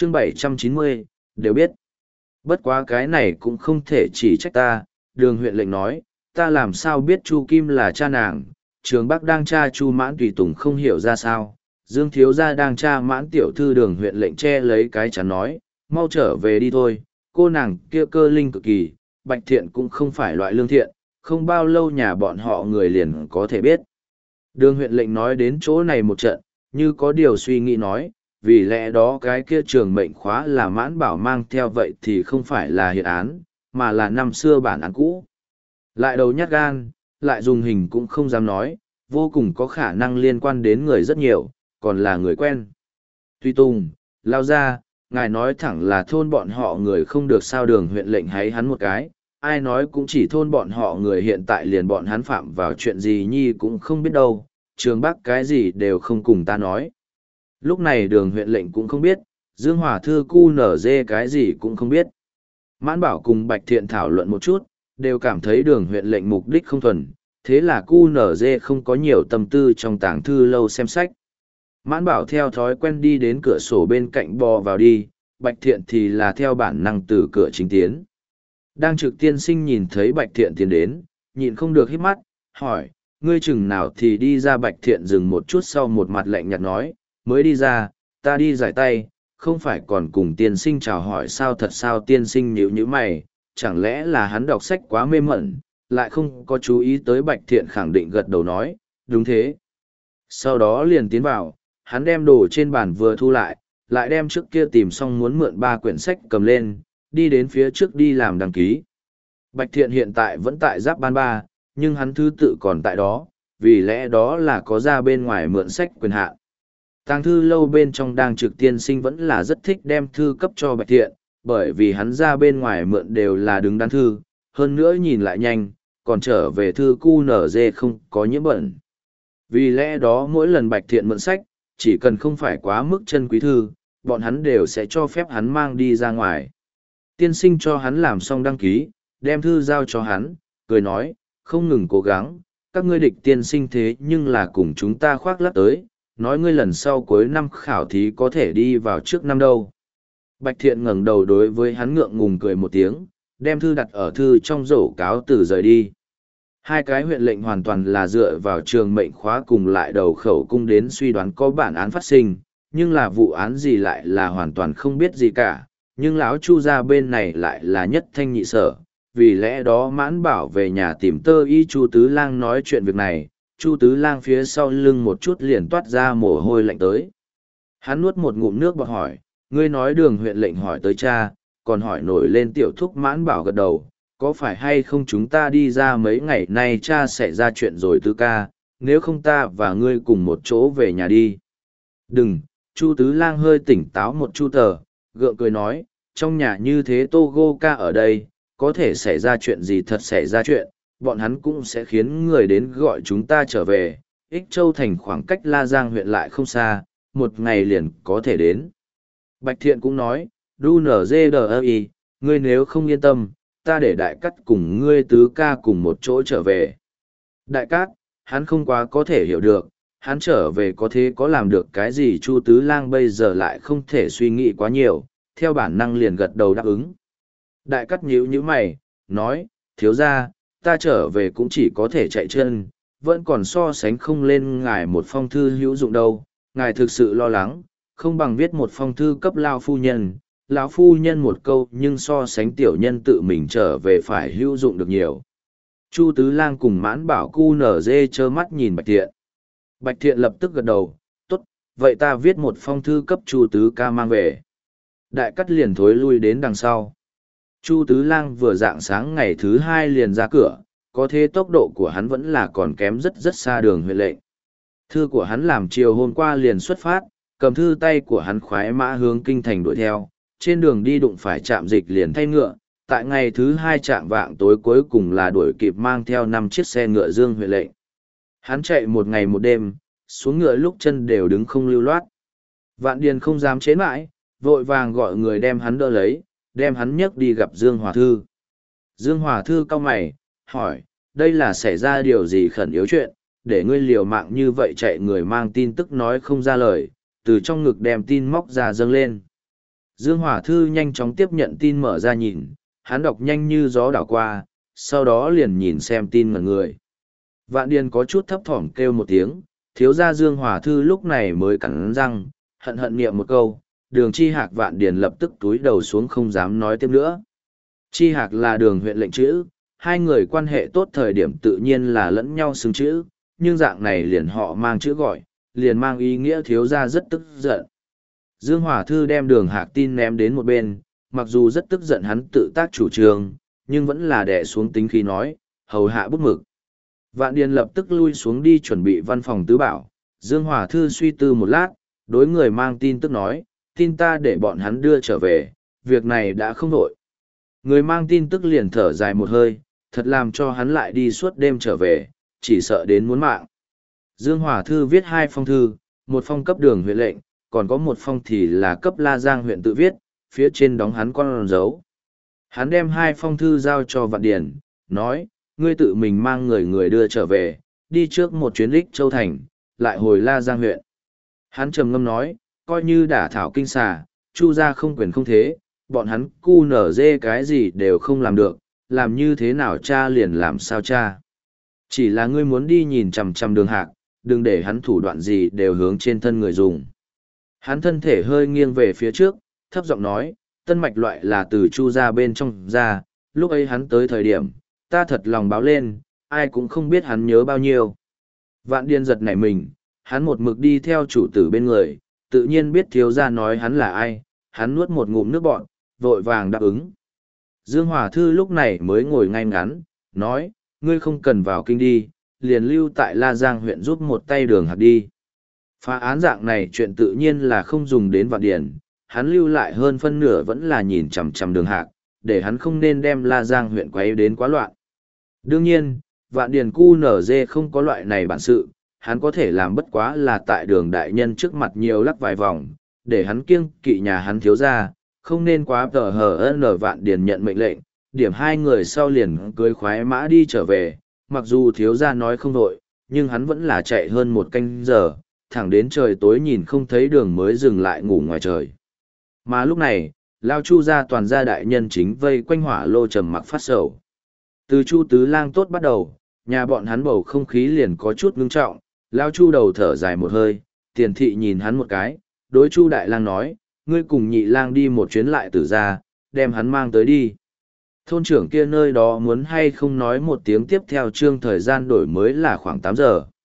chương 790, đều biết. Bất quá cái này cũng không thể chỉ trách ta, đường huyện lệnh nói, ta làm sao biết Chu Kim là cha nàng, Trường Bắc đang tra Chu Mãn tùy tùng không hiểu ra sao, Dương Thiếu Gia đang tra Mãn tiểu thư, đường huyện lệnh che lấy cái chắn nói, mau trở về đi thôi, cô nàng kia cơ linh cực kỳ, Bạch Thiện cũng không phải loại lương thiện, không bao lâu nhà bọn họ người liền có thể biết. Đường huyện lệnh nói đến chỗ này một trận, như có điều suy nghĩ nói, vì lẽ đó cái kia trường mệnh khóa là Mãn Bảo mang theo vậy thì không phải là hiện án, mà là năm xưa bản án cũ. Lại đầu nhát gan, lại dùng hình cũng không dám nói, vô cùng có khả năng liên quan đến người rất nhiều, còn là người quen. Tuy Tùng, lao ra, ngài nói thẳng là thôn bọn họ người không được, sao đường huyện lệnh háy hắn một cái, ai nói cũng chỉ thôn bọn họ người hiện tại liền bọn hắn phạm vào chuyện gì nhi cũng không biết đâu, Trường Bắc cái gì đều không cùng ta nói. Lúc này đường huyện lệnh cũng không biết, Dương Hòa Thư cu nở dê cái gì cũng không biết. Mãn Bảo cùng Bạch Thiện thảo luận một chút, đều cảm thấy đường huyện lệnh mục đích không thuần, thế là cu nở dê không có nhiều tâm tư trong tàng thư lâu xem sách. Mãn Bảo theo thói quen đi đến cửa sổ bên cạnh bò vào đi, Bạch Thiện thì là theo bản năng từ cửa chính tiến. Đang trực tiên sinh nhìn thấy Bạch Thiện tiến đến, nhịn không được hít mắt, hỏi, ngươi chừng nào thì đi ra? Bạch Thiện dừng một chút sau một mặt lạnh nhạt nói, mới đi ra, ta đi giải tay, không phải còn cùng tiên sinh chào hỏi sao? Thật sao? Tiên sinh nhíu nhíu mày, chẳng lẽ là hắn đọc sách quá mê mẩn, lại không có chú ý tới. Bạch Thiện khẳng định gật đầu nói, đúng thế. Sau đó liền tiến vào, hắn đem đồ trên bàn vừa thu lại, lại đem trước kia tìm xong muốn mượn 3 quyển sách cầm lên, đi đến phía trước đi làm đăng ký. Bạch Thiện hiện tại vẫn tại Giáp Ban 3, nhưng hắn thứ tự còn tại đó, vì lẽ đó là có ra bên ngoài mượn sách quyền hạn. Tàng thư lâu bên trong đang trực tiên sinh vẫn là rất thích đem thư cấp cho Bạch Thiện, bởi vì hắn ra bên ngoài mượn đều là đứng đắn thư, hơn nữa nhìn lại nhanh, còn trở về thư cu nở dê không có nhiễm bẩn. Vì lẽ đó mỗi lần Bạch Thiện mượn sách, chỉ cần không phải quá mức chân quý thư, bọn hắn đều sẽ cho phép hắn mang đi ra ngoài. Tiên sinh cho hắn làm xong đăng ký, đem thư giao cho hắn, cười nói, không ngừng cố gắng, các ngươi địch tiên sinh thế nhưng là cùng chúng ta khoác lác tới, nói ngươi lần sau cuối năm khảo thí có thể đi vào trước năm đâu. Bạch Thiện ngẩng đầu đối với hắn ngượng ngùng cười một tiếng, đem thư đặt ở thư trong rổ cáo từ rời đi. Hai cái huyện lệnh hoàn toàn là dựa vào trường mệnh khóa cùng lại đầu khẩu cung đến suy đoán có bản án phát sinh, nhưng là vụ án gì lại là hoàn toàn không biết gì cả, nhưng lão Chu gia bên này lại là nhất thanh nhị sở, vì lẽ đó Mãn Bảo về nhà tìm Tơ Y Chu Tứ Lang nói chuyện việc này, Chu Tứ Lang phía sau lưng một chút liền toát ra mồ hôi lạnh tới. Hắn nuốt một ngụm nước bọt hỏi, ngươi nói đường huyện lệnh hỏi tới cha, còn hỏi nổi lên tiểu thúc. Mãn Bảo gật đầu, có phải hay không chúng ta đi ra mấy ngày nay cha sẽ ra chuyện rồi Tứ ca, nếu không ta và ngươi cùng một chỗ về nhà đi. Đừng, Chu Tứ Lang hơi tỉnh táo một chu tờ, gượng cười nói, trong nhà như thế Togo ca ở đây, có thể xảy ra chuyện gì thật xảy ra chuyện, bọn hắn cũng sẽ khiến người đến gọi chúng ta trở về. Ích Châu thành khoảng cách La Giang huyện lại không xa, một ngày liền có thể đến. Bạch Thiện cũng nói, DUNZDI, ngươi nếu không yên tâm, ta để Đại Cát cùng ngươi Tứ ca cùng một chỗ trở về. Đại Cát, hắn không quá có thể hiểu được, hắn trở về có thế có làm được cái gì? Chu Tứ Lang bây giờ lại không thể suy nghĩ quá nhiều, theo bản năng liền gật đầu đáp ứng. Đại Cát nhíu nhíu mày, nói, thiếu gia, ta trở về cũng chỉ có thể chạy chân, vẫn còn so sánh không lên ngài một phong thư hữu dụng đâu, ngài thực sự lo lắng, không bằng viết một phong thư cấp lão phu nhân, lão phu nhân một câu nhưng so sánh tiểu nhân tự mình trở về phải hữu dụng được nhiều. Chu Tứ Lang cùng Mãn Bảo cu nở dê trơ mắt nhìn Bạch Thiện. Bạch Thiện lập tức gật đầu, tốt, vậy ta viết một phong thư cấp Chu Tứ ca mang về. Đại Cát liền thối lui đến đằng sau. Chu Tứ Lang vừa rạng sáng ngày thứ 2 liền ra cửa, có thế tốc độ của hắn vẫn là còn kém rất rất xa đường huyện lệnh. Thư của hắn làm chiều hôm qua liền xuất phát, cầm thư tay của hắn khoái mã hướng kinh thành đuổi theo, trên đường đi đụng phải trạm dịch liền thay ngựa, tại ngày thứ 2 chạm vạng tối cuối cùng là đuổi kịp mang theo 5 chiếc xe ngựa Dương huyện lệnh. Hắn chạy một ngày một đêm, xuống ngựa lúc chân đều đứng không lưu loát. Vạn Điền không dám chế mãi, vội vàng gọi người đem hắn đỡ lấy, đem hắn nhấc đi gặp Dương Hòa Thư. Dương Hòa Thư cau mày, hỏi, đây là xảy ra điều gì khẩn yếu chuyện, để ngươi liều mạng như vậy chạy người mang tin tức nói không ra lời, từ trong ngực đem tin móc ra dâng lên. Dương Hòa Thư nhanh chóng tiếp nhận tin mở ra nhìn, hắn đọc nhanh như gió đảo qua, sau đó liền nhìn xem tin ngẩn người. Vạn Điền có chút thấp thỏm kêu một tiếng, thiếu gia Dương Hòa Thư lúc này mới cắn răng, hận hận niệm một câu, Đường Chi Hạc. Vạn Điền lập tức túi đầu xuống không dám nói tiếp nữa. Chi Hạc là Đường huyện lệnh chữ, hai người quan hệ tốt thời điểm tự nhiên là lẫn nhau xứng chữ, nhưng dạng này liền họ mang chữ gọi, liền mang ý nghĩa thiếu gia rất tức giận. Dương Hòa Thư đem Đường Hạc tin ném đến một bên, mặc dù rất tức giận hắn tự tác chủ trương, nhưng vẫn là đè xuống tính khí nói, hầu hạ bút mực. Vạn Điền lập tức lui xuống đi chuẩn bị văn phòng tứ bảo. Dương Hòa Thư suy tư một lát, đối người mang tin tức nói, tin ta để bọn hắn đưa trở về, việc này đã không đổi. Người mang tin tức liền thở dài một hơi, thật làm cho hắn lại đi suốt đêm trở về, chỉ sợ đến muốn mạng. Dương Hòa Thư viết 2 phong thư, một phong cấp Đường huyện lệnh, còn có một phong thì là cấp La Giang huyện tự viết, phía trên đóng hắn con dấu. Hắn đem 2 phong thư giao cho Vạn Điền, nói, ngươi tự mình mang người đưa trở về, đi trước một chuyến Lích Châu Thành, lại hồi La Giang huyện. Hắn trầm ngâm nói, coi như đả thảo kinh xà, Chu gia không quyền không thế, bọn hắn cu nở dê cái gì đều không làm được, làm như thế nào cha liền làm sao cha. Chỉ là ngươi muốn đi nhìn chằm chằm Đường Hạc, đừng để hắn thủ đoạn gì đều hướng trên thân người dùng. Hắn thân thể hơi nghiêng về phía trước, thấp giọng nói, tân mạch loại là từ Chu gia bên trong ra, lúc ấy hắn tới thời điểm, ta thật lòng báo lên, ai cũng không biết hắn nhớ bao nhiêu. Vạn Điền giật nảy mình, hắn một mực đi theo chủ tử bên người, tự nhiên biết thiếu gia nói hắn là ai, hắn nuốt một ngụm nước bọt, vội vàng đáp ứng. Dương Hòa Thư lúc này mới ngồi ngay ngắn, nói, ngươi không cần vào kinh đi, liền lưu tại La Giang huyện giúp một tay Đường Hạc đi. Phá án dạng này chuyện tự nhiên là không dùng đến Vạn Điền, hắn lưu lại hơn phân nửa vẫn là nhìn chằm chằm Đường Hạc, để hắn không nên đem La Giang huyện quấy đến quá loạn. Đương nhiên, Vạn Điền cu nở dê không có loại này bản sự, hắn có thể làm bất quá là tại Đường đại nhân trước mặt nhiều lắc vài vòng, để hắn kiêng kỵ nhà hắn thiếu ra, không nên quá tờ hờ nở. Vạn Điền nhận mệnh lệnh, điểm 2 người sau liền cưới khoái mã đi trở về, mặc dù thiếu gia nói không đội, nhưng hắn vẫn là chạy hơn 1 canh giờ, thẳng đến trời tối nhìn không thấy đường mới dừng lại ngủ ngoài trời. Mà lúc này, Lao Chu gia toàn gia đại nhân chính vây quanh hỏa lô trầm mặc phát sầu. Từ Chu Tứ Lang tốt bắt đầu, nhà bọn hắn bầu không khí liền có chút ngưng trọng, Lao Chu đầu thở dài một hơi, Tiền thị nhìn hắn một cái, đối Chu Đại Lang nói, ngươi cùng Nhị Lang đi một chuyến lại Tử gia, đem hắn mang tới đi. Thôn trưởng kia nơi đó muốn hay không nói một tiếng tiếp theo chương thời gian đổi mới là khoảng 8 giờ.